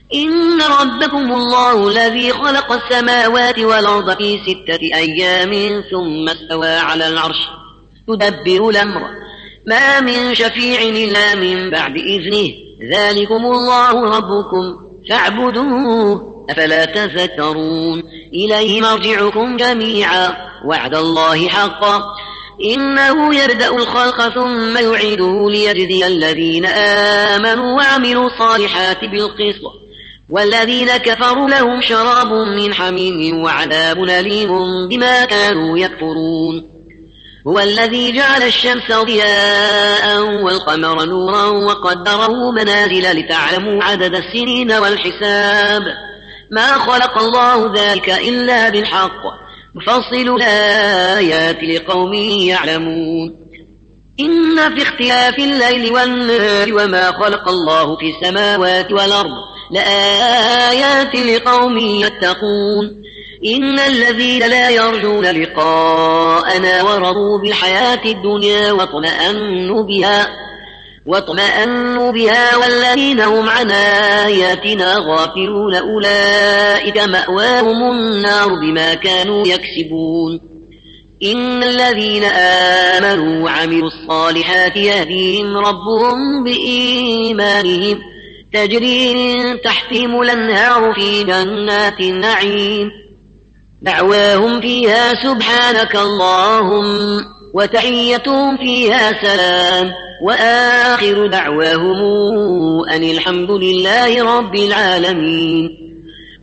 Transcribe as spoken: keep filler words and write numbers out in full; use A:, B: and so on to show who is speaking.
A: إن ربكم الله الذي خلق السماوات والأرض في ستة أيام ثم استوى على العرش يدبر الأمر ما من شفيع إلا من بعد إذنه ذلكم الله ربكم فاعبدوه أفلا تذكرون إليه مرجعكم جميعا وعد الله حقا إنه يبدأ الخلق ثم يعيده ليجزي الذين آمنوا وعملوا الصالحات بالقسط والذين كفروا لهم شراب من حميم وعذاب أليم بما كانوا يكفرون هو الذي جعل الشمس ضياء والقمر نورا وقدره منازل لتعلموا عدد السنين والحساب ما خلق الله ذلك إلا بالحق يفصل الآيات لقوم يعلمون إن في اختلاف الليل والنهار وما خلق الله في السماوات والأرض لآيات لقوم يتقون إن الذين لا يرجون لقاءنا ورضوا بالحياة الدنيا واطمأنوا بها واطمأنوا بها والذين هم عن آياتنا غافلون أولئك مأواهم النار بما كانوا يكسبون إن الذين آمنوا وعملوا الصالحات يهديهم ربهم بإيمانهم تجري من تحتهم الأنهار في جنات النعيم دعواهم فيها سبحانك اللهم وتحيتهم فيها سلام وآخر دعواهم أن الحمد لله رب العالمين.